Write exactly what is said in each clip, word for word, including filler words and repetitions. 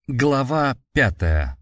Глава пятая.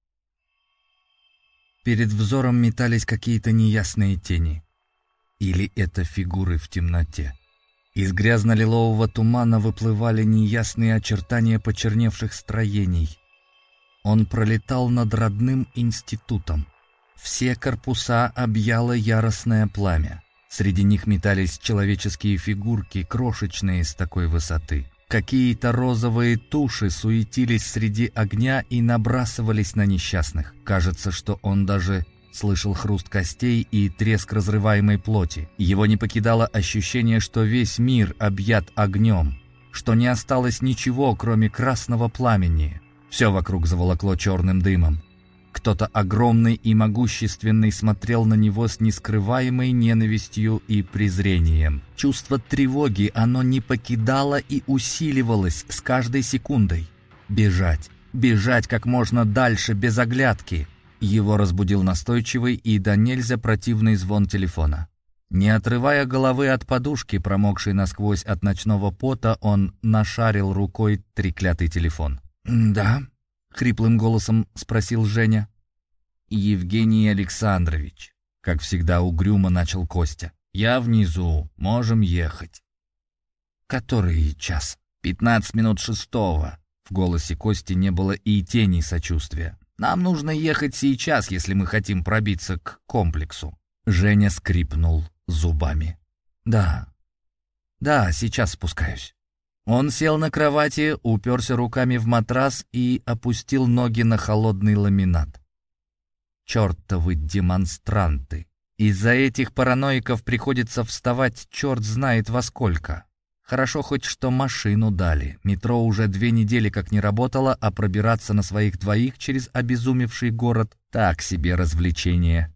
Перед взором метались какие-то неясные тени. Или это фигуры в темноте. Из грязно-лилового тумана выплывали неясные очертания почерневших строений. Он пролетал над родным институтом. Все корпуса объяло яростное пламя. Среди них метались человеческие фигурки, крошечные с такой высоты. Какие-то розовые туши суетились среди огня и набрасывались на несчастных. Кажется, что он даже слышал хруст костей и треск разрываемой плоти. Его не покидало ощущение, что весь мир объят огнем, что не осталось ничего, кроме красного пламени. Все вокруг заволокло черным дымом. Кто-то огромный и могущественный смотрел на него с нескрываемой ненавистью и презрением. Чувство тревоги, оно не покидало и усиливалось с каждой секундой. Бежать, бежать как можно дальше, без оглядки. Его разбудил настойчивый и до нельзя противный звон телефона. Не отрывая головы от подушки, промокшей насквозь от ночного пота, он нашарил рукой треклятый телефон. «Да?» — хриплым голосом спросил Женя. «Евгений Александрович», — как всегда угрюмо начал Костя. «Я внизу, можем ехать». «Который час?» «Пятнадцать минут шестого». В голосе Кости не было и тени сочувствия. «Нам нужно ехать сейчас, если мы хотим пробиться к комплексу». Женя скрипнул зубами. «Да, да, сейчас спускаюсь». Он сел на кровати, уперся руками в матрас и опустил ноги на холодный ламинат. Чертовы демонстранты. Из-за этих параноиков приходится вставать черт знает во сколько. Хорошо хоть что машину дали. Метро уже две недели как не работало, а пробираться на своих двоих через обезумевший город — так себе развлечение.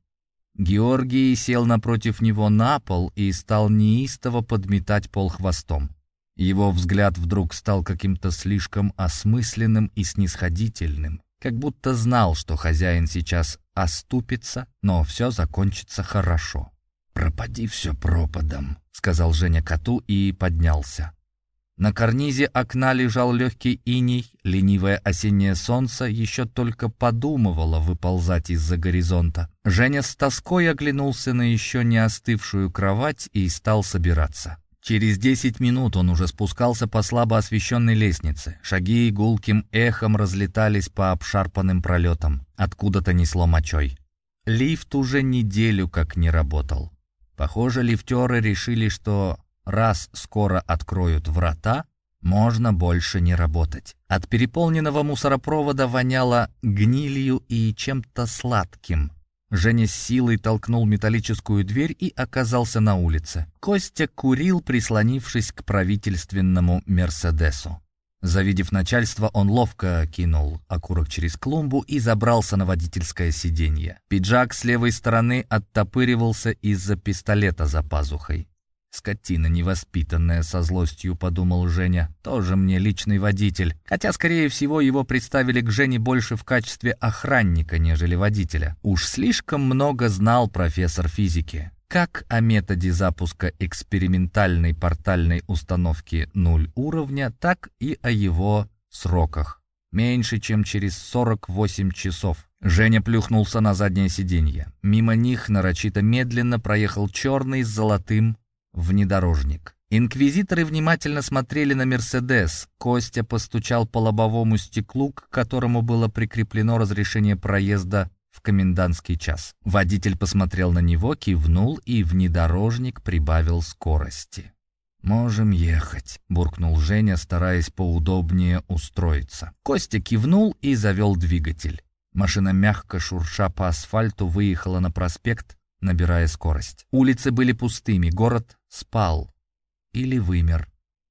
Георгий сел напротив него на пол и стал неистово подметать пол хвостом. Его взгляд вдруг стал каким-то слишком осмысленным и снисходительным, как будто знал, что хозяин сейчас оступится, но все закончится хорошо. «Пропади все пропадом», — сказал Женя коту и поднялся. На карнизе окна лежал легкий иней, ленивое осеннее солнце еще только подумывало выползать из-за горизонта. Женя с тоской оглянулся на еще не остывшую кровать и стал собираться. Через десять минут он уже спускался по слабо освещенной лестнице. Шаги гулким эхом разлетались по обшарпанным пролетам. Откуда-то несло мочой. Лифт уже неделю как не работал. Похоже, лифтеры решили, что раз скоро откроют врата, можно больше не работать. От переполненного мусоропровода воняло гнилью и чем-то сладким. Женя с силой толкнул металлическую дверь и оказался на улице. Костя курил, прислонившись к правительственному «Мерседесу». Завидев начальство, он ловко кинул окурок через клумбу и забрался на водительское сиденье. Пиджак с левой стороны оттопыривался из-за пистолета за пазухой. «Скотина невоспитанная», — со злостью подумал Женя. «Тоже мне личный водитель». Хотя, скорее всего, его представили к Жене больше в качестве охранника, нежели водителя. Уж слишком много знал профессор физики. Как о методе запуска экспериментальной портальной установки нуль уровня, так и о его сроках. Меньше, чем через сорок восемь часов. Женя плюхнулся на заднее сиденье. Мимо них нарочито медленно проехал черный с золотым внедорожник. Инквизиторы внимательно смотрели на «Мерседес». Костя постучал по лобовому стеклу, к которому было прикреплено разрешение проезда в комендантский час. Водитель посмотрел на него, кивнул, и внедорожник прибавил скорости. «Можем ехать», — буркнул Женя, стараясь поудобнее устроиться. Костя кивнул и завел двигатель. Машина, мягко шурша по асфальту, выехала на проспект, набирая скорость. Улицы были пустыми, город спал или вымер.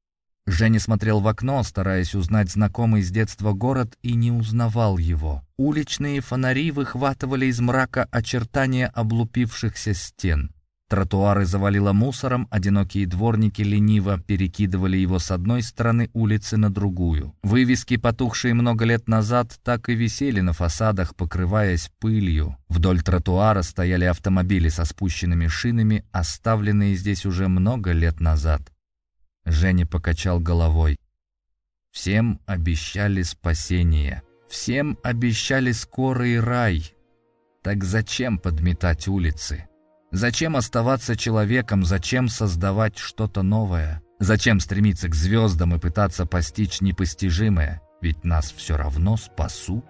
Женя смотрел в окно, стараясь узнать знакомый с детства город, и не узнавал его. Уличные фонари выхватывали из мрака очертания облупившихся стен. Тротуары завалило мусором, одинокие дворники лениво перекидывали его с одной стороны улицы на другую. Вывески, потухшие много лет назад, так и висели на фасадах, покрываясь пылью. Вдоль тротуара стояли автомобили со спущенными шинами, оставленные здесь уже много лет назад. Женя покачал головой. Всем обещали спасение. Всем обещали скорый рай. Так зачем подметать улицы? Зачем оставаться человеком? Зачем создавать что-то новое? Зачем стремиться к звездам и пытаться постичь непостижимое? Ведь нас все равно спасут.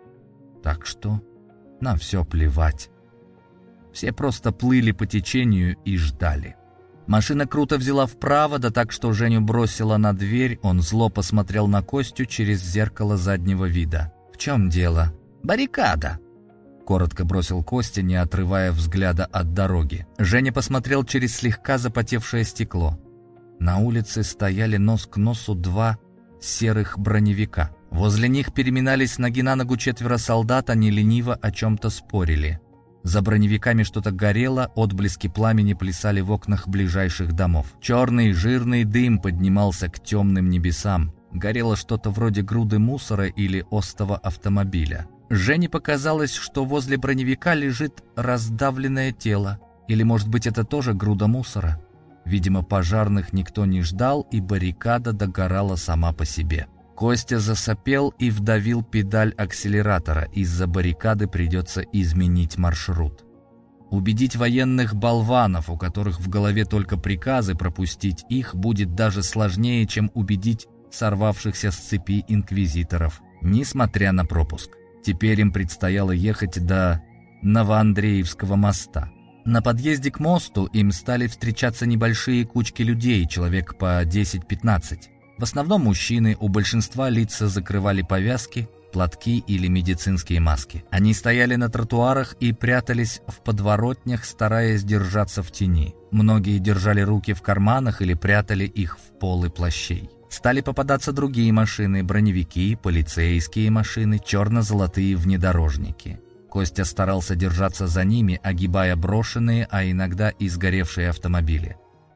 Так что на все плевать. Все просто плыли по течению и ждали. Машина круто взяла вправо, да так, что Женю бросила на дверь. Он зло посмотрел на Костю через зеркало заднего вида. «В чем дело?» «Баррикада!» Коротко бросил Костя, не отрывая взгляда от дороги. Женя посмотрел через слегка запотевшее стекло. На улице стояли нос к носу два серых броневика. Возле них переминались с ноги на ногу четверо солдат, они лениво о чем-то спорили. За броневиками что-то горело, отблески пламени плясали в окнах ближайших домов. Черный жирный дым поднимался к темным небесам. Горело что-то вроде груды мусора или остова автомобиля. Жене показалось, что возле броневика лежит раздавленное тело. Или, может быть, это тоже груда мусора? Видимо, пожарных никто не ждал, и баррикада догорала сама по себе. Костя засопел и вдавил педаль акселератора. Из-за баррикады придется изменить маршрут. Убедить военных болванов, у которых в голове только приказы, пропустить их будет даже сложнее, чем убедить сорвавшихся с цепи инквизиторов, несмотря на пропуск. Теперь им предстояло ехать до Новоандреевского моста. На подъезде к мосту им стали встречаться небольшие кучки людей, человек по десять-пятнадцать. В основном мужчины, у большинства лица закрывали повязки, платки или медицинские маски. Они стояли на тротуарах и прятались в подворотнях, стараясь держаться в тени. Многие держали руки в карманах или прятали их в полы плащей. Стали попадаться другие машины, броневики, полицейские машины, черно-золотые внедорожники. Костя старался держаться за ними, огибая брошенные, а иногда и сгоревшие автомобили.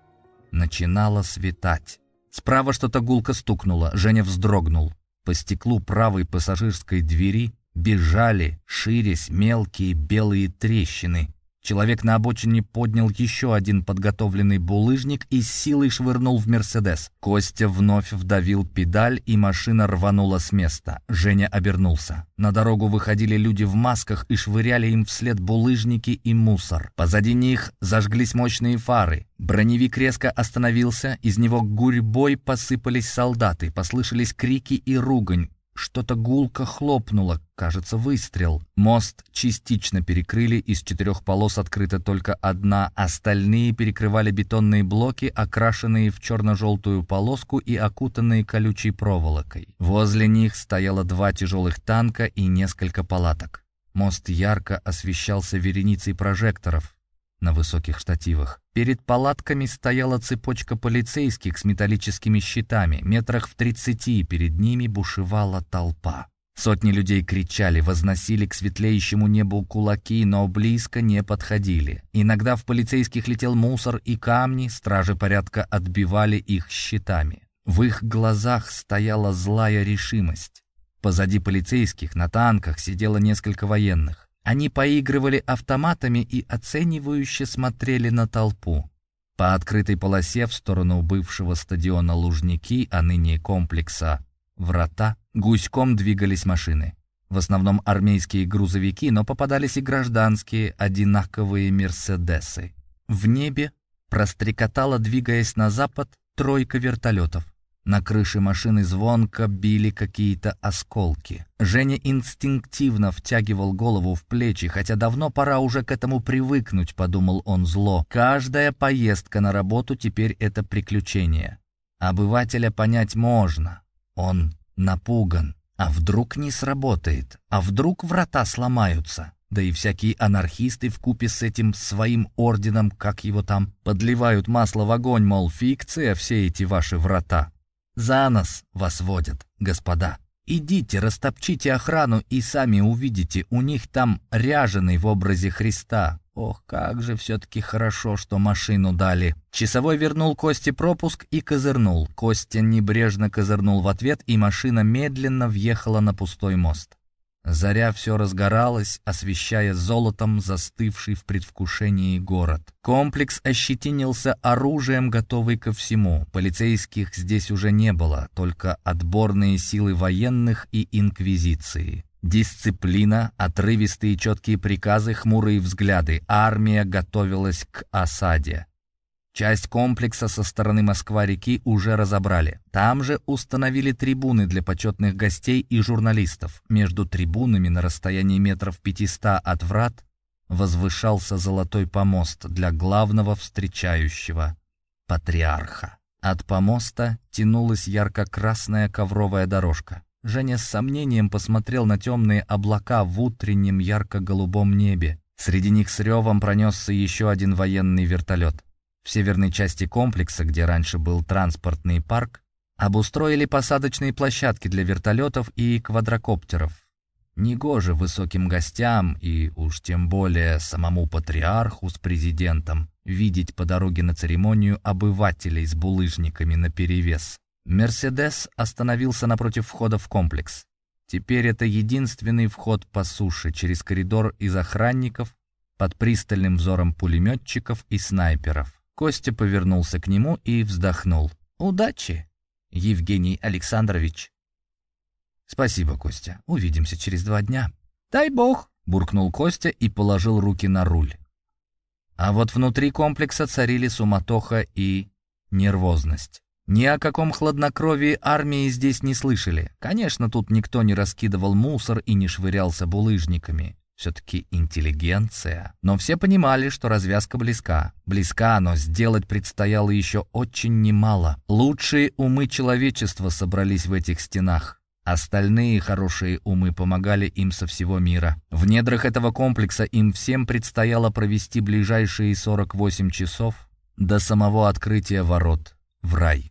Начинало светать. Справа что-то гулко стукнуло, Женя вздрогнул. По стеклу правой пассажирской двери бежали, ширясь, мелкие белые трещины. Человек на обочине поднял еще один подготовленный булыжник и с силой швырнул в «Мерседес». Костя вновь вдавил педаль, и машина рванула с места. Женя обернулся. На дорогу выходили люди в масках и швыряли им вслед булыжники и мусор. Позади них зажглись мощные фары. Броневик резко остановился, из него гурьбой посыпались солдаты, послышались крики и ругань. Что-то гулко хлопнуло, кажется, выстрел. Мост частично перекрыли, из четырех полос открыта только одна, остальные перекрывали бетонные блоки, окрашенные в черно-желтую полоску и окутанные колючей проволокой. Возле них стояло два тяжелых танка и несколько палаток. Мост ярко освещался вереницей прожекторов на высоких штативах. Перед палатками стояла цепочка полицейских с металлическими щитами. Метрах в тридцати перед ними бушевала толпа. Сотни людей кричали, возносили к светлеющему небу кулаки, но близко не подходили. Иногда в полицейских летел мусор и камни, стражи порядка отбивали их щитами. В их глазах стояла злая решимость. Позади полицейских на танках сидело несколько военных. Они поигрывали автоматами и оценивающе смотрели на толпу. По открытой полосе в сторону бывшего стадиона Лужники, а ныне комплекса Врата, гуськом двигались машины. В основном армейские грузовики, но попадались и гражданские, одинаковые «Мерседесы». В небе прострекотала, двигаясь на запад, тройка вертолетов. На крыше машины звонко били какие-то осколки. Женя инстинктивно втягивал голову в плечи, хотя давно пора уже к этому привыкнуть, подумал он зло. Каждая поездка на работу теперь это приключение. Обывателя понять можно. Он напуган. А вдруг не сработает? А вдруг врата сломаются? Да и всякие анархисты вкупе с этим своим орденом, как его там, подливают масло в огонь, мол, фикция все эти ваши врата. За нос вас водят, господа. Идите, растопчите охрану и сами увидите, у них там ряженый в образе Христа. Ох, как же все-таки хорошо, что машину дали. Часовой вернул Косте пропуск и козырнул. Костя небрежно козырнул в ответ, и машина медленно въехала на пустой мост. Заря все разгоралась, освещая золотом застывший в предвкушении город. Комплекс ощетинился оружием, готовый ко всему. Полицейских здесь уже не было, только отборные силы военных и инквизиции. Дисциплина, отрывистые четкие приказы, хмурые взгляды. Армия готовилась к осаде. Часть комплекса со стороны Москва-реки уже разобрали. Там же установили трибуны для почетных гостей и журналистов. Между трибунами на расстоянии метров пятиста от врат возвышался золотой помост для главного встречающего — патриарха. От помоста тянулась ярко-красная ковровая дорожка. Женя с сомнением посмотрел на темные облака в утреннем ярко-голубом небе. Среди них с ревом пронесся еще один военный вертолет. В северной части комплекса, где раньше был транспортный парк, обустроили посадочные площадки для вертолетов и квадрокоптеров. Негоже высоким гостям и уж тем более самому патриарху с президентом видеть по дороге на церемонию обывателей с булыжниками наперевес. «Мерседес» остановился напротив входа в комплекс. Теперь это единственный вход по суше через коридор из охранников под пристальным взором пулеметчиков и снайперов. Костя повернулся к нему и вздохнул. «Удачи, Евгений Александрович!» «Спасибо, Костя. Увидимся через два дня». «Дай бог!» — буркнул Костя и положил руки на руль. А вот внутри комплекса царили суматоха и нервозность. Ни о каком хладнокровии армии здесь не слышали. Конечно, тут никто не раскидывал мусор и не швырялся булыжниками. Все-таки интеллигенция. Но все понимали, что развязка близка. Близка, но сделать предстояло еще очень немало. Лучшие умы человечества собрались в этих стенах. Остальные хорошие умы помогали им со всего мира. В недрах этого комплекса им всем предстояло провести ближайшие сорок восемь часов до самого открытия ворот в рай.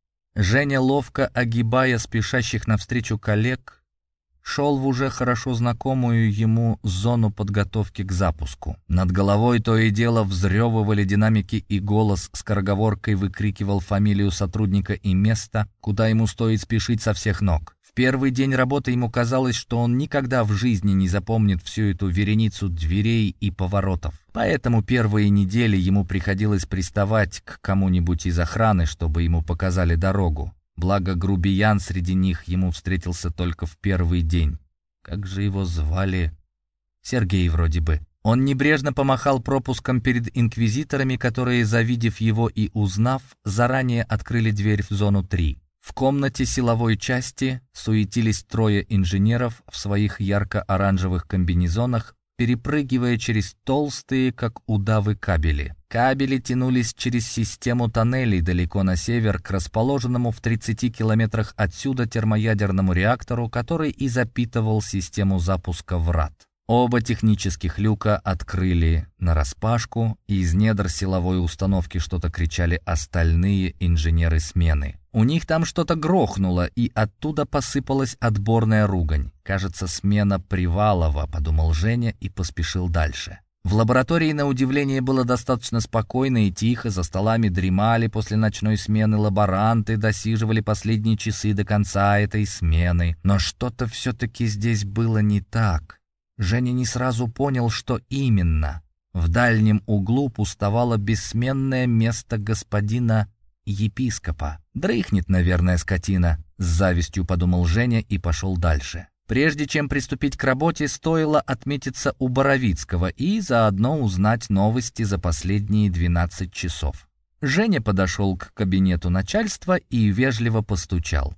Женя, ловко огибая спешащих навстречу коллег, шел в уже хорошо знакомую ему зону подготовки к запуску. Над головой то и дело взрёвывали динамики, и голос скороговоркой выкрикивал фамилию сотрудника и место, куда ему стоит спешить со всех ног. В первый день работы ему казалось, что он никогда в жизни не запомнит всю эту вереницу дверей и поворотов. Поэтому первые недели ему приходилось приставать к кому-нибудь из охраны, чтобы ему показали дорогу. Благо, грубиян среди них ему встретился только в первый день. Как же его звали? Сергей вроде бы. Он небрежно помахал пропуском перед инквизиторами, которые, завидев его и узнав, заранее открыли дверь в зону три. В комнате силовой части суетились трое инженеров в своих ярко-оранжевых комбинезонах, перепрыгивая через толстые, как удавы, кабели. Кабели тянулись через систему тоннелей далеко на север к расположенному в тридцати километрах отсюда термоядерному реактору, который и запитывал систему запуска врат. Оба технических люка открыли нараспашку, и из недр силовой установки что-то кричали остальные инженеры смены. У них там что-то грохнуло, и оттуда посыпалась отборная ругань. «Кажется, смена Привалова», — подумал Женя и поспешил дальше. В лаборатории, на удивление, было достаточно спокойно и тихо, за столами дремали после ночной смены лаборанты, досиживали последние часы до конца этой смены. Но что-то все-таки здесь было не так. Женя не сразу понял, что именно. В дальнем углу пустовало бессменное место господина епископа. «Дрыхнет, наверное, скотина», — с завистью подумал Женя и пошел дальше. Прежде чем приступить к работе, стоило отметиться у Боровицкого и заодно узнать новости за последние двенадцать часов. Женя подошел к кабинету начальства и вежливо постучал.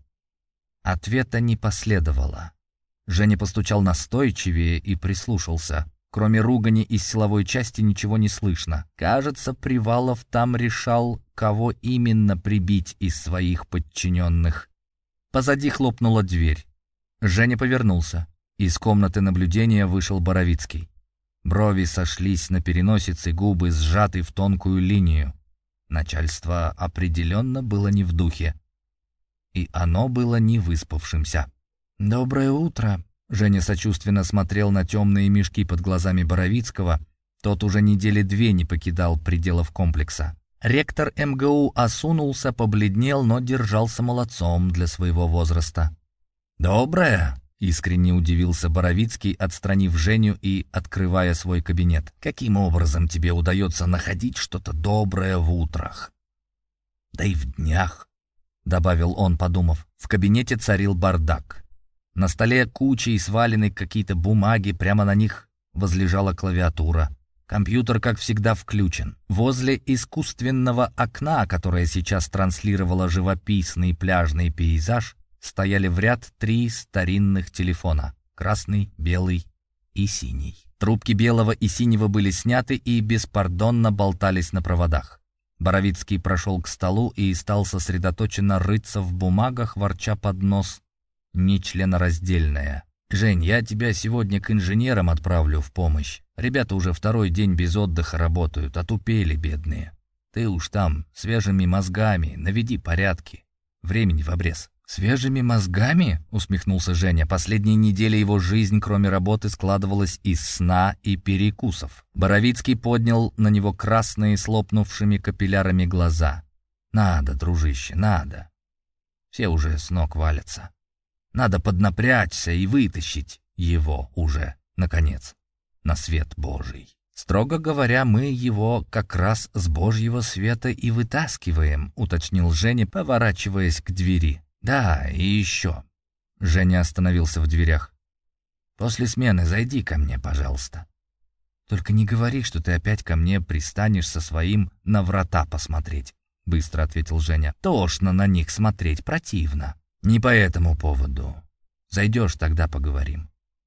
Ответа не последовало. Женя постучал настойчивее и прислушался. Кроме ругани из силовой части ничего не слышно. Кажется, Привалов там решал, кого именно прибить из своих подчиненных. Позади хлопнула дверь. Женя повернулся. Из комнаты наблюдения вышел Боровицкий. Брови сошлись на переносице, губы сжаты в тонкую линию. Начальство определенно было не в духе. И оно было не выспавшимся. «Доброе утро!» Женя сочувственно смотрел на темные мешки под глазами Боровицкого. Тот уже недели две не покидал пределов комплекса. Ректор эм гэ у осунулся, побледнел, но держался молодцом для своего возраста. «Доброе? Искренне удивился Боровицкий, отстранив Женю и открывая свой кабинет. «Каким образом тебе удается находить что-то доброе в утрах?» «Да и в днях», — добавил он, подумав. В кабинете царил бардак. На столе кучей свалены какие-то бумаги, прямо на них возлежала клавиатура. Компьютер, как всегда, включен. Возле искусственного окна, которое сейчас транслировало живописный пляжный пейзаж, стояли в ряд три старинных телефона — красный, белый и синий. Трубки белого и синего были сняты и беспардонно болтались на проводах. Боровицкий прошел к столу и стал сосредоточенно рыться в бумагах, ворча под нос нечленораздельное. «Жень, я тебя сегодня к инженерам отправлю в помощь. Ребята уже второй день без отдыха работают, отупели бедные. Ты уж там свежими мозгами наведи порядки. Времени в обрез». «Свежими мозгами?» — усмехнулся Женя. Последние недели его жизнь, кроме работы, складывалась из сна и перекусов. Боровицкий поднял на него красные с лопнувшими капиллярами глаза. «Надо, дружище, надо. Все уже с ног валятся. Надо поднапрячься и вытащить его уже, наконец, на свет Божий. Строго говоря, мы его как раз с Божьего света и вытаскиваем», — уточнил Женя, поворачиваясь к двери. «Да, и еще». Женя остановился в дверях. «После смены зайди ко мне, пожалуйста. Только не говори, что ты опять ко мне пристанешь со своим на врата посмотреть», — быстро ответил Женя. «Тошно на них смотреть, противно». «Не по этому поводу. Зайдешь, тогда поговорим».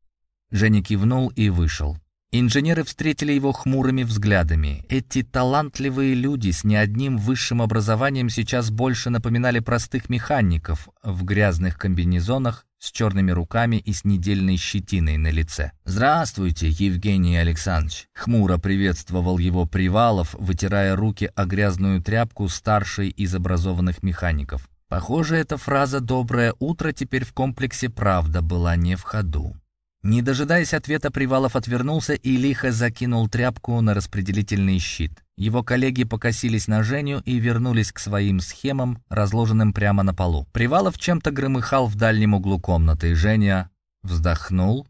Женя кивнул и вышел. Инженеры встретили его хмурыми взглядами. Эти талантливые люди с не одним высшим образованием сейчас больше напоминали простых механиков в грязных комбинезонах, с черными руками и с недельной щетиной на лице. «Здравствуйте, Евгений Александрович!» — хмуро приветствовал его Привалов, вытирая руки о грязную тряпку старшей из образованных механиков. Похоже, эта фраза «доброе утро» теперь в комплексе «Правда» была не в ходу. Не дожидаясь ответа, Привалов отвернулся и лихо закинул тряпку на распределительный щит. Его коллеги покосились на Женю и вернулись к своим схемам, разложенным прямо на полу. Привалов чем-то громыхал в дальнем углу комнаты. Женя вздохнул.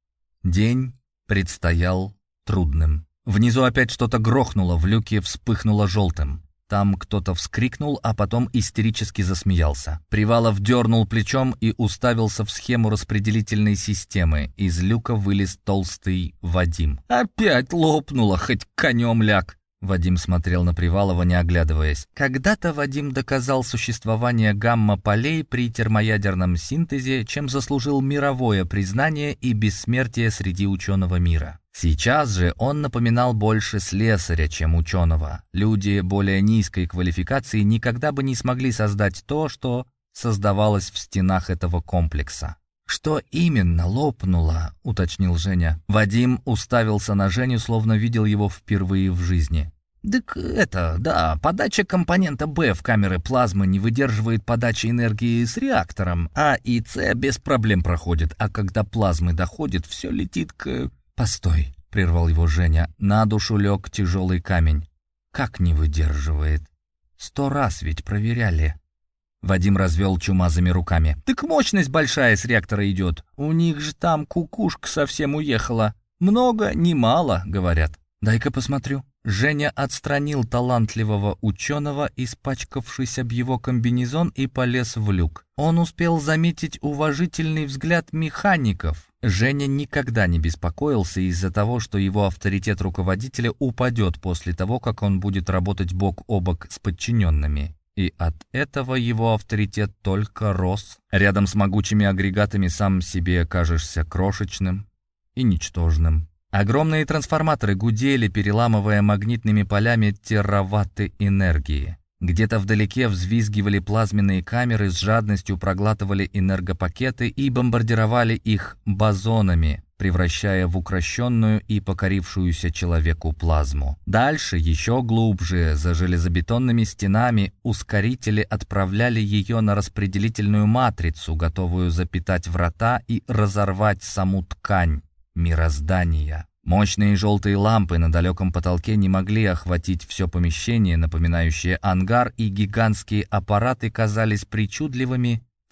День предстоял трудным. Внизу опять что-то грохнуло, в люке вспыхнуло желтым. Там кто-то вскрикнул, а потом истерически засмеялся. Привалов дернул плечом и уставился в схему распределительной системы. Из люка вылез толстый Вадим. «Опять лопнуло, хоть конем ляг!» Вадим смотрел на Привалова, не оглядываясь. Когда-то Вадим доказал существование гамма-полей при термоядерном синтезе, чем заслужил мировое признание и бессмертие среди ученого мира. Сейчас же он напоминал больше слесаря, чем ученого. Люди более низкой квалификации никогда бы не смогли создать то, что создавалось в стенах этого комплекса. «Что именно лопнуло?» — уточнил Женя. Вадим уставился на Женю, словно видел его впервые в жизни. «Так это, да, подача компонента Б в камеры плазмы не выдерживает подачи энергии с реактором. А и С без проблем проходит, а когда плазмы доходит, все летит к...» «Постой», — прервал его Женя, — на душу лег тяжелый камень. «Как не выдерживает? Сто раз ведь проверяли». Вадим развел чумазыми руками. «Так мощность большая с реактора идет. У них же там кукушка совсем уехала. Много, не мало, говорят». «Дай-ка посмотрю». Женя отстранил талантливого ученого, испачкавшись об его комбинезон, и полез в люк. Он успел заметить уважительный взгляд механиков. Женя никогда не беспокоился из-за того, что его авторитет руководителя упадет после того, как он будет работать бок о бок с подчиненными. И от этого его авторитет только рос. Рядом с могучими агрегатами сам себе кажешься крошечным и ничтожным. Огромные трансформаторы гудели, переламывая магнитными полями тераватты энергии. Где-то вдалеке взвизгивали плазменные камеры, с жадностью проглатывали энергопакеты и бомбардировали их бозонами, превращая в укрощенную и покорившуюся человеку плазму. Дальше, еще глубже, за железобетонными стенами, ускорители отправляли ее на распределительную матрицу, готовую запитать врата и разорвать саму ткань мироздания. Мощные желтые лампы на далеком потолке не могли охватить все помещение, напоминающее ангар, и гигантские аппараты казались причудливыми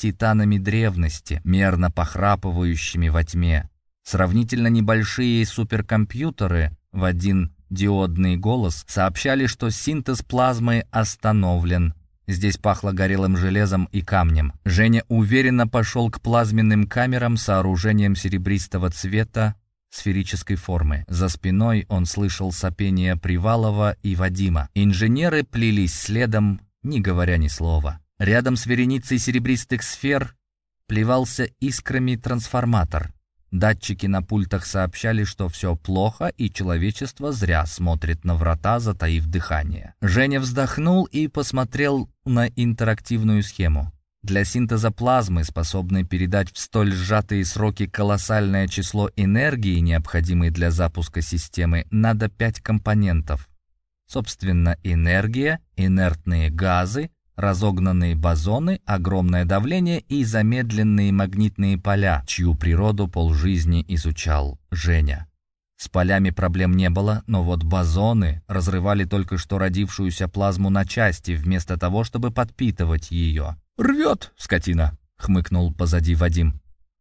титанами древности, мерно похрапывающими во тьме. Сравнительно небольшие суперкомпьютеры в один диодный голос сообщали, что синтез плазмы остановлен. Здесь пахло горелым железом и камнем. Женя уверенно пошел к плазменным камерам, сооружением серебристого цвета, сферической формы. За спиной он слышал сопение Привалова и Вадима. Инженеры плелись следом, не говоря ни слова. Рядом с вереницей серебристых сфер плевался искрами трансформатор. Датчики на пультах сообщали, что все плохо, и человечество зря смотрит на врата, затаив дыхание. Женя вздохнул и посмотрел на интерактивную схему. Для синтеза плазмы, способной передать в столь сжатые сроки колоссальное число энергии, необходимой для запуска системы, надо пять компонентов. Собственно, энергия, инертные газы, разогнанные бозоны, огромное давление и замедленные магнитные поля, чью природу полжизни изучал Женя. С полями проблем не было, но вот бозоны разрывали только что родившуюся плазму на части, вместо того, чтобы подпитывать ее. «Рвет, скотина!» — хмыкнул позади Вадим.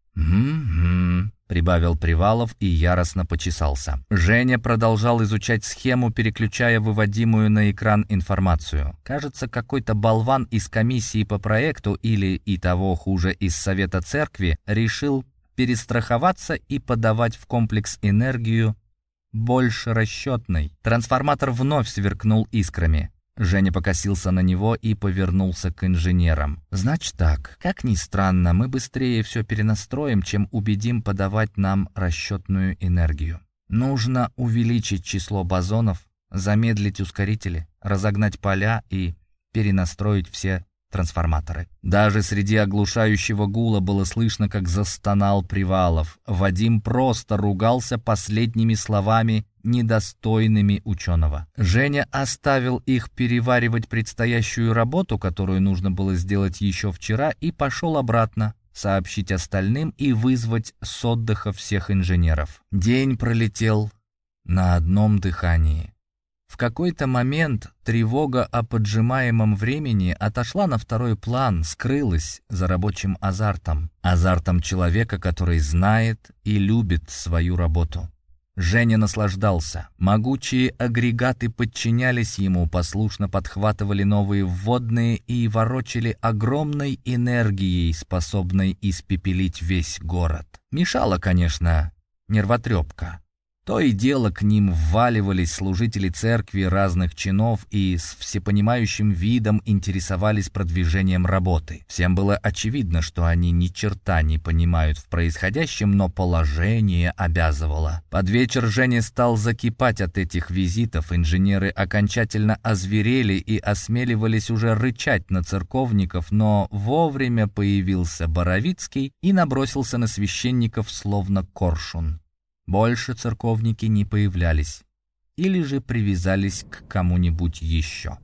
«М-м-м», — прибавил Привалов и яростно почесался. Женя продолжал изучать схему, переключая выводимую на экран информацию. Кажется, какой-то болван из комиссии по проекту или, и того хуже, из Совета Церкви решил перестраховаться и подавать в комплекс энергию больше расчетной. Трансформатор вновь сверкнул искрами. Женя покосился на него и повернулся к инженерам. «Значит так, как ни странно, мы быстрее все перенастроим, чем убедим подавать нам расчетную энергию. Нужно увеличить число бозонов, замедлить ускорители, разогнать поля и перенастроить все трансформаторы». Даже среди оглушающего гула было слышно, как застонал Привалов. Вадим просто ругался последними словами, недостойными ученого. Женя оставил их переваривать предстоящую работу, которую нужно было сделать еще вчера, и пошел обратно, сообщить остальным и вызвать с отдыха всех инженеров. День пролетел на одном дыхании. В какой-то момент тревога о поджимаемом времени отошла на второй план, скрылась за рабочим азартом. Азартом человека, который знает и любит свою работу. Женя наслаждался. Могучие агрегаты подчинялись ему, послушно подхватывали новые вводные и ворочали огромной энергией, способной испепелить весь город. Мешала, конечно, нервотрепка. То и дело к ним вваливались служители церкви разных чинов и с всепонимающим видом интересовались продвижением работы. Всем было очевидно, что они ни черта не понимают в происходящем, но положение обязывало. Под вечер Женя стал закипать от этих визитов. Инженеры окончательно озверели и осмеливались уже рычать на церковников, но вовремя появился Боровицкий и набросился на священников словно коршун. Больше церковники не появлялись или же привязались к кому-нибудь еще.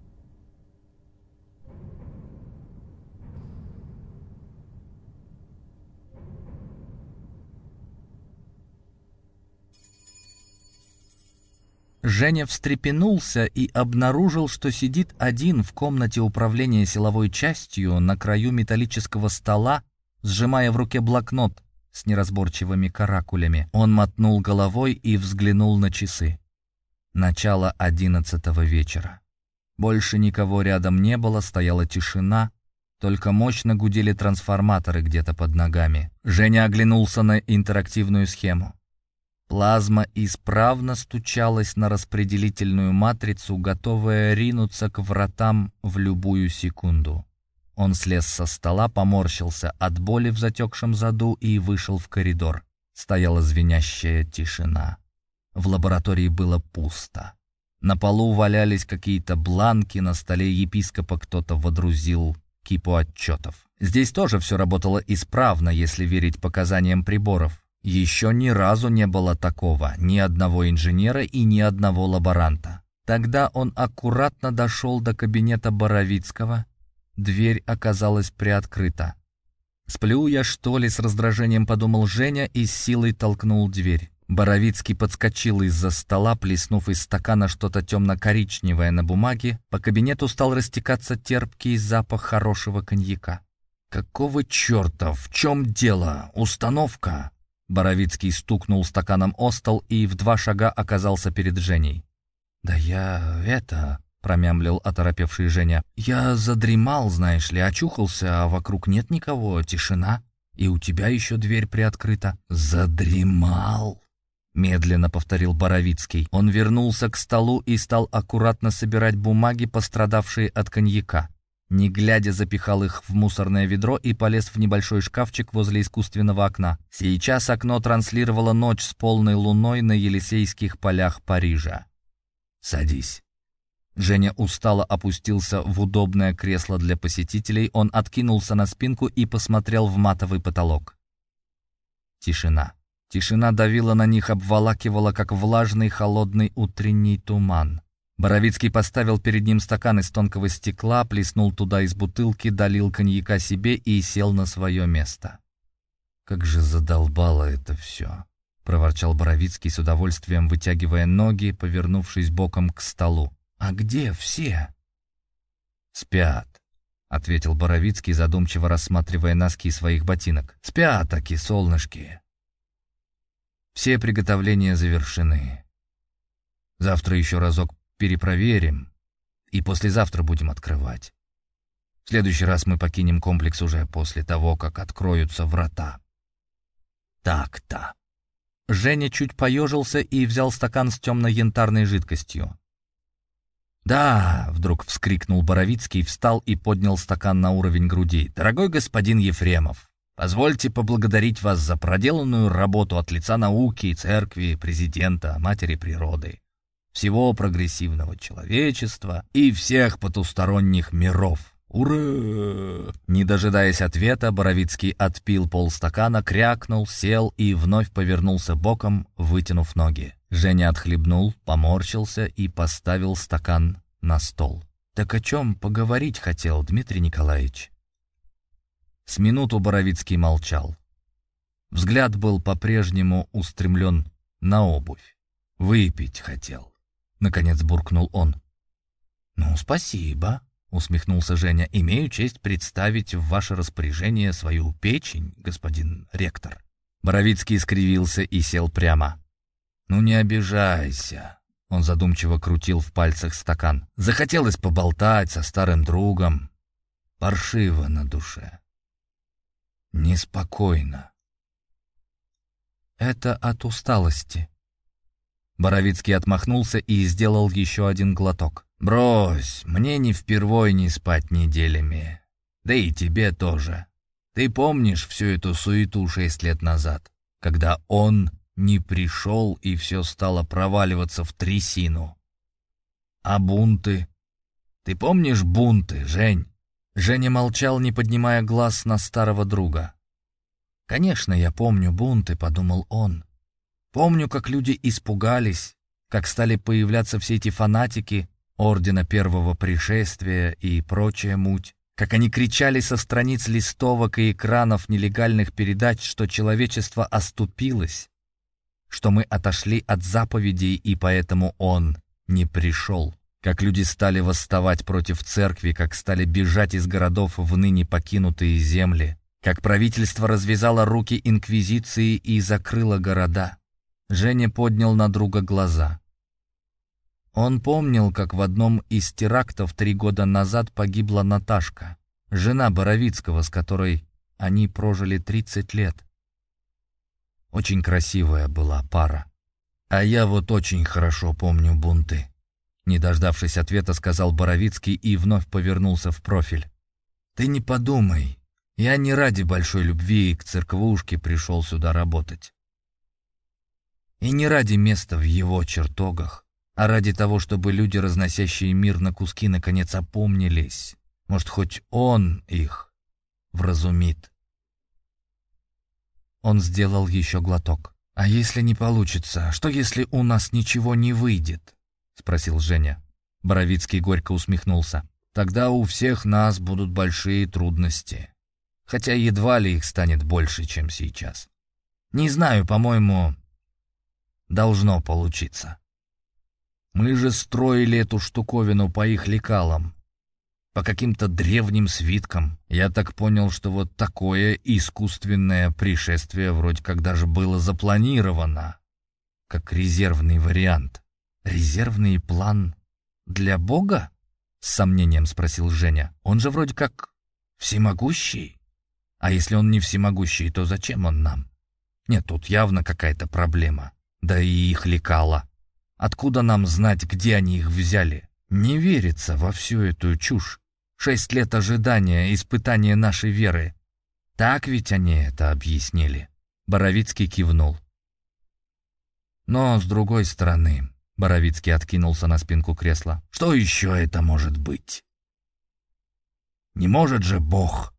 Женя встрепенулся и обнаружил, что сидит один в комнате управления силовой частью на краю металлического стола, сжимая в руке блокнот с неразборчивыми каракулями. Он мотнул головой и взглянул на часы. Начало одиннадцатого вечера. Больше никого рядом не было, стояла тишина, только мощно гудели трансформаторы где-то под ногами. Женя оглянулся на интерактивную схему. Плазма исправно стучалась на распределительную матрицу, готовая ринуться к вратам в любую секунду. Он слез со стола, поморщился от боли в затекшем заду и вышел в коридор. Стояла звенящая тишина. В лаборатории было пусто. На полу валялись какие-то бланки, на столе епископа кто-то водрузил кипу отчетов. Здесь тоже все работало исправно, если верить показаниям приборов. Еще ни разу не было такого, ни одного инженера и ни одного лаборанта. Тогда он аккуратно дошел до кабинета Боровицкого. Дверь оказалась приоткрыта. «Сплю я, что ли?» — с раздражением подумал Женя и с силой толкнул дверь. Боровицкий подскочил из-за стола, плеснув из стакана что-то темно-коричневое на бумаге. По кабинету стал растекаться терпкий запах хорошего коньяка. «Какого черта? В чем дело? Установка?» Боровицкий стукнул стаканом о стол и в два шага оказался перед Женей. «Да я... это...» — промямлил оторопевший Женя. «Я задремал, знаешь ли, очухался, а вокруг нет никого, тишина. И у тебя еще дверь приоткрыта». «Задремал?» — медленно повторил Боровицкий. Он вернулся к столу и стал аккуратно собирать бумаги, пострадавшие от коньяка. Не глядя, запихал их в мусорное ведро и полез в небольшой шкафчик возле искусственного окна. Сейчас окно транслировало ночь с полной луной на Елисейских полях Парижа. «Садись». Женя устало опустился в удобное кресло для посетителей. Он откинулся на спинку и посмотрел в матовый потолок. Тишина. Тишина давила на них, обволакивала, как влажный холодный утренний туман. Боровицкий поставил перед ним стакан из тонкого стекла, плеснул туда из бутылки, долил коньяка себе и сел на свое место. «Как же задолбало это все!» — проворчал Боровицкий с удовольствием, вытягивая ноги, повернувшись боком к столу. «А где все?» «Спят», — ответил Боровицкий, задумчиво рассматривая носки своих ботинок. «Спят таки, солнышки. Все приготовления завершены. Завтра еще разок перепроверим, и послезавтра будем открывать. В следующий раз мы покинем комплекс уже после того, как откроются врата». «Так-то». Женя чуть поежился и взял стакан с темно-янтарной жидкостью. «Да!» — вдруг вскрикнул Боровицкий, встал и поднял стакан на уровень груди. «Дорогой господин Ефремов, позвольте поблагодарить вас за проделанную работу от лица науки, церкви, президента, матери природы, всего прогрессивного человечества и всех потусторонних миров. Ура!» Не дожидаясь ответа, Боровицкий отпил полстакана, крякнул, сел и вновь повернулся боком, вытянув ноги. Женя отхлебнул, поморщился и поставил стакан на стол. «Так о чем поговорить хотел, Дмитрий Николаевич?» С минуту Боровицкий молчал. Взгляд был по-прежнему устремлен на обувь. «Выпить хотел», — наконец буркнул он. «Ну, спасибо», — усмехнулся Женя. «Имею честь представить в ваше распоряжение свою печень, господин ректор». Боровицкий скривился и сел прямо. «Ну не обижайся», — он задумчиво крутил в пальцах стакан. «Захотелось поболтать со старым другом. Паршиво на душе. Неспокойно». «Это от усталости». Боровицкий отмахнулся и сделал еще один глоток. «Брось, мне не впервой не спать неделями. Да и тебе тоже. Ты помнишь всю эту суету шесть лет назад, когда он не пришел и все стало проваливаться в трясину? А бунты? Ты помнишь бунты, Жень?» Женя молчал, не поднимая глаз на старого друга. «Конечно, я помню бунты», — подумал он. «Помню, как люди испугались, как стали появляться все эти фанатики Ордена Первого Пришествия и прочая муть, как они кричали со страниц листовок и экранов нелегальных передач, что человечество оступилось, что мы отошли от заповедей, и поэтому он не пришел. Как люди стали восставать против церкви, как стали бежать из городов в ныне покинутые земли, как правительство развязало руки инквизиции и закрыло города». Женя поднял на друга глаза. Он помнил, как в одном из терактов три года назад погибла Наташка, жена Боровицкого, с которой они прожили тридцать лет. Очень красивая была пара. «А я вот очень хорошо помню бунты», — не дождавшись ответа, сказал Боровицкий и вновь повернулся в профиль. «Ты не подумай, я не ради большой любви к церквушке пришел сюда работать. И не ради места в его чертогах, а ради того, чтобы люди, разносящие мир на куски, наконец опомнились. Может, хоть он их вразумит». Он сделал еще глоток. «А если не получится? Что, если у нас ничего не выйдет?» — спросил Женя. Боровицкий горько усмехнулся. «Тогда у всех нас будут большие трудности. Хотя едва ли их станет больше, чем сейчас. Не знаю, по-моему, должно получиться. Мы же строили эту штуковину по их лекалам. по каким-то древним свиткам. Я так понял, что вот такое искусственное пришествие вроде как даже было запланировано, как резервный вариант. Резервный план для Бога? С сомнением спросил Женя. Он же вроде как всемогущий. А если он не всемогущий, то зачем он нам? Нет, тут явно какая-то проблема. Да и их лекала. Откуда нам знать, где они их взяли? Не верится во всю эту чушь. Шесть лет ожидания, испытания нашей веры. Так ведь они это объяснили. Боровицкий кивнул. Но, с другой стороны, Боровицкий откинулся на спинку кресла. Что еще это может быть? Не может же Бог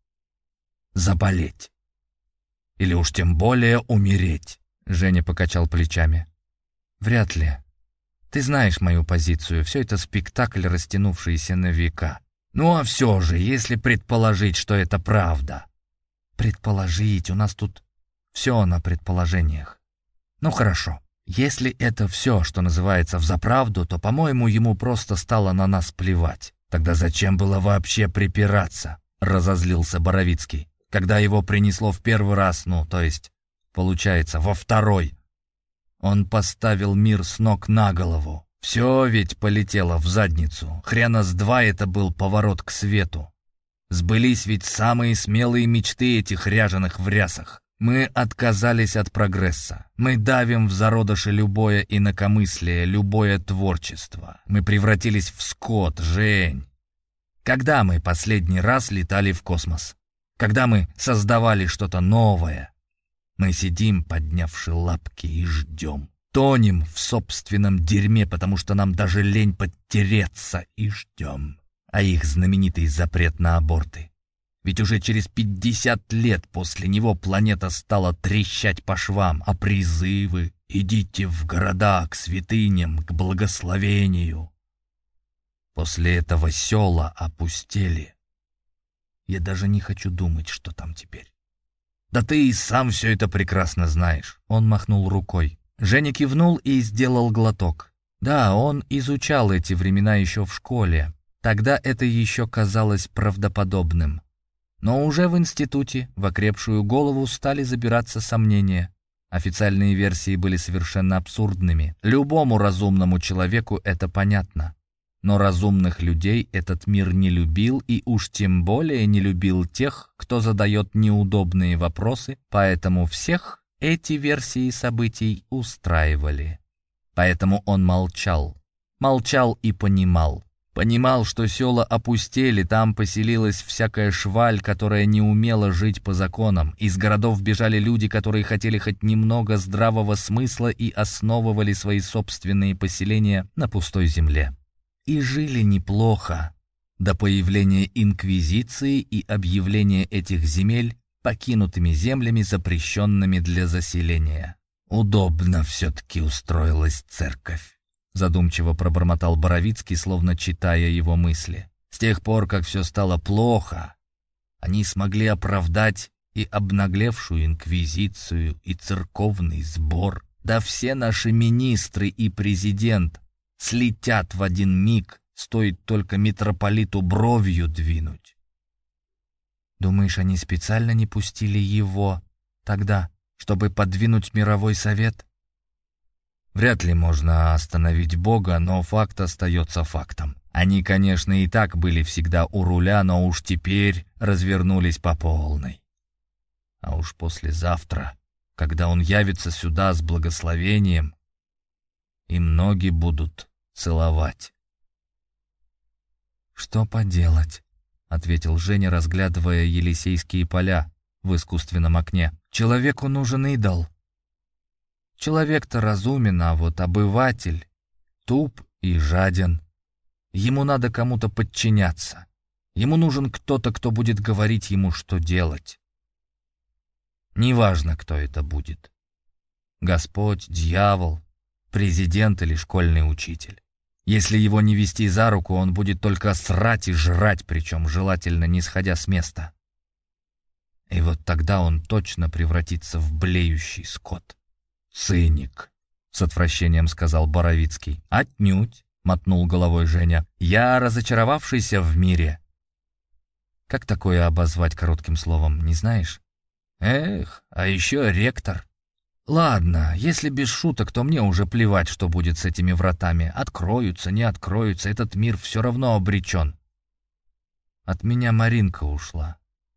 заболеть. Или уж тем более умереть. Женя покачал плечами. Вряд ли. Ты знаешь мою позицию. Все это спектакль, растянувшийся на века. Ну а все же, если предположить, что это правда. Предположить, у нас тут все на предположениях. Ну хорошо. Если это все, что называется, взаправду, то, по-моему, ему просто стало на нас плевать. Тогда зачем было вообще припираться? Разозлился Боровицкий. Когда его принесло в первый раз, ну, то есть, получается, во второй. Он поставил мир с ног на голову. Все ведь полетело в задницу. Хрена с два это был поворот к свету. Сбылись ведь самые смелые мечты этих ряженых в рясах. Мы отказались от прогресса. Мы давим в зародыше любое инакомыслие, любое творчество. Мы превратились в скот, Жень. Когда мы последний раз летали в космос? Когда мы создавали что-то новое? Мы сидим, поднявши лапки, и ждем. Тонем в собственном дерьме, потому что нам даже лень подтереться, и ждем. А их знаменитый запрет на аборты. Ведь уже через пятьдесят лет после него планета стала трещать по швам, а призывы «идите в города к святыням, к благословению». После этого села опустели. Я даже не хочу думать, что там теперь. Да ты и сам все это прекрасно знаешь. Он махнул рукой. Женя кивнул и сделал глоток. Да, он изучал эти времена еще в школе. Тогда это еще казалось правдоподобным. Но уже в институте в окрепшую голову стали забираться сомнения. Официальные версии были совершенно абсурдными. Любому разумному человеку это понятно. Но разумных людей этот мир не любил и уж тем более не любил тех, кто задает неудобные вопросы, поэтому всех эти версии событий устраивали. Поэтому он молчал. Молчал и понимал. Понимал, что села опустели, там поселилась всякая шваль, которая не умела жить по законам. Из городов бежали люди, которые хотели хоть немного здравого смысла и основывали свои собственные поселения на пустой земле. И жили неплохо до появления инквизиции и объявления этих земель покинутыми землями, запрещенными для заселения. Удобно все-таки устроилась церковь. Задумчиво пробормотал Боровицкий, словно читая его мысли. С тех пор, как все стало плохо, они смогли оправдать и обнаглевшую инквизицию, и церковный сбор. Да все наши министры и президент слетят в один миг, стоит только митрополиту бровью двинуть. Думаешь, они специально не пустили его тогда, чтобы подвинуть мировой совет? Вряд ли можно остановить Бога, но факт остается фактом. Они, конечно, и так были всегда у руля, но уж теперь развернулись по полной. А уж послезавтра, когда он явится сюда с благословением, им ноги будут целовать. «Что поделать?» — ответил Женя, разглядывая Елисейские поля в искусственном окне. «Человеку нужен идол. Человек-то разумен, а вот обыватель туп и жаден. Ему надо кому-то подчиняться. Ему нужен кто-то, кто будет говорить ему, что делать. Неважно, кто это будет. Господь, дьявол, президент или школьный учитель. Если его не вести за руку, он будет только срать и жрать, причем желательно не сходя с места. И вот тогда он точно превратится в блеющий скот. «Циник», — с отвращением сказал Боровицкий. «Отнюдь», — мотнул головой Женя. «Я разочаровавшийся в мире. Как такое обозвать коротким словом, не знаешь? Эх, а еще ректор. Ладно, если без шуток, то мне уже плевать, что будет с этими вратами. Откроются, не откроются, этот мир все равно обречен. От меня Маринка ушла.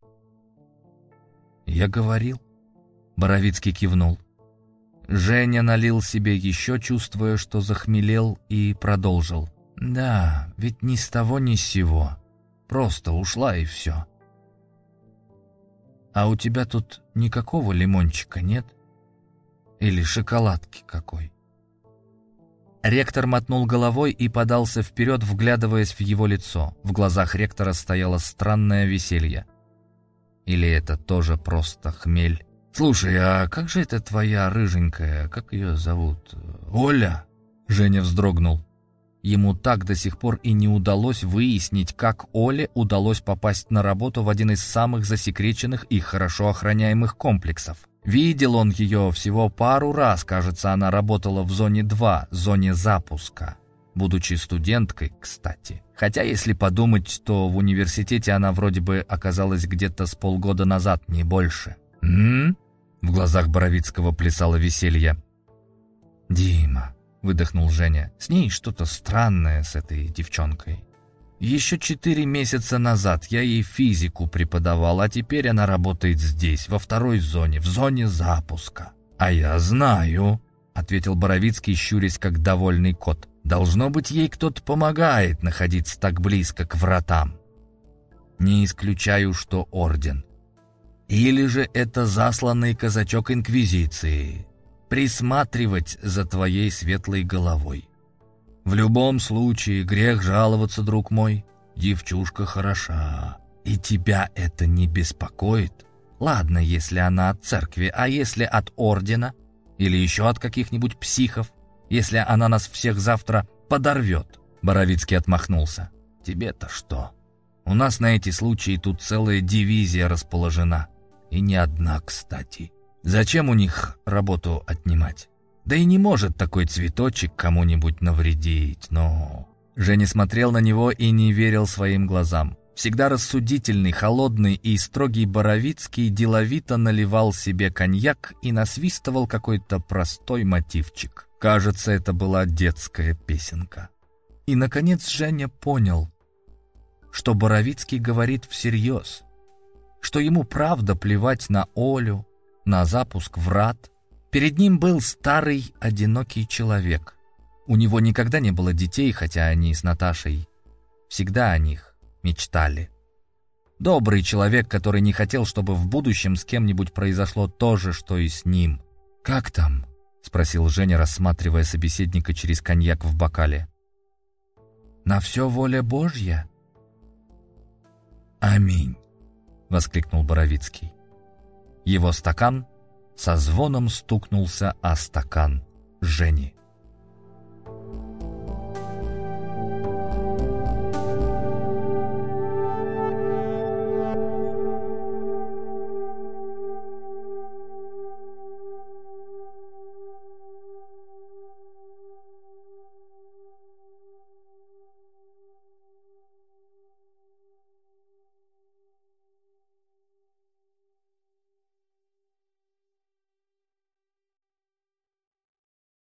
Я говорил. Боровицкий кивнул. Женя налил себе еще, чувствуя, что захмелел, и продолжил. Да, ведь ни с того ни с сего. Просто ушла и все. А у тебя тут никакого лимончика нет? Или шоколадки какой? Ректор мотнул головой и подался вперед, вглядываясь в его лицо. В глазах ректора стояло странное веселье. Или это тоже просто хмель? «Слушай, а как же это твоя рыженькая, как ее зовут? Оля?» Женя вздрогнул. Ему так до сих пор и не удалось выяснить, как Оле удалось попасть на работу в один из самых засекреченных и хорошо охраняемых комплексов. Видел он ее всего пару раз, кажется, она работала в зоне два, зоне запуска. Будучи студенткой, кстати. Хотя, если подумать, то в университете она вроде бы оказалась где-то с полгода назад, не больше. «М?», в глазах Боровицкого плясало веселье. «Дима», — выдохнул Женя, — «с ней что-то странное, с этой девчонкой. Еще четыре месяца назад я ей физику преподавал, а теперь она работает здесь, во второй зоне, в зоне запуска». «А я знаю», — ответил Боровицкий, щурясь как довольный кот. «Должно быть, ей кто-то помогает находиться так близко к вратам. Не исключаю, что орден. Или же это засланный казачок Инквизиции. Присматривать за твоей светлой головой. В любом случае, грех жаловаться, друг мой. Девчушка хороша. И тебя это не беспокоит? Ладно, если она от церкви, а если от ордена? Или еще от каких-нибудь психов? Если она нас всех завтра подорвет?» Боровицкий отмахнулся. «Тебе-то что? У нас на эти случаи тут целая дивизия расположена. И не одна, кстати. Зачем у них работу отнимать? Да и не может такой цветочек кому-нибудь навредить, но...» Женя смотрел на него и не верил своим глазам. Всегда рассудительный, холодный и строгий Боровицкий деловито наливал себе коньяк и насвистывал какой-то простой мотивчик. Кажется, это была детская песенка. И, наконец, Женя понял, что Боровицкий говорит всерьез, что ему правда плевать на Олю, на запуск врат. Перед ним был старый, одинокий человек. У него никогда не было детей, хотя они с Наташей всегда о них мечтали. Добрый человек, который не хотел, чтобы в будущем с кем-нибудь произошло то же, что и с ним. «Как там?» — спросил Женя, рассматривая собеседника через коньяк в бокале. «На все воля Божья?» «Аминь!» — воскликнул Боровицкий. Его стакан со звоном стукнулся о стакан Жени.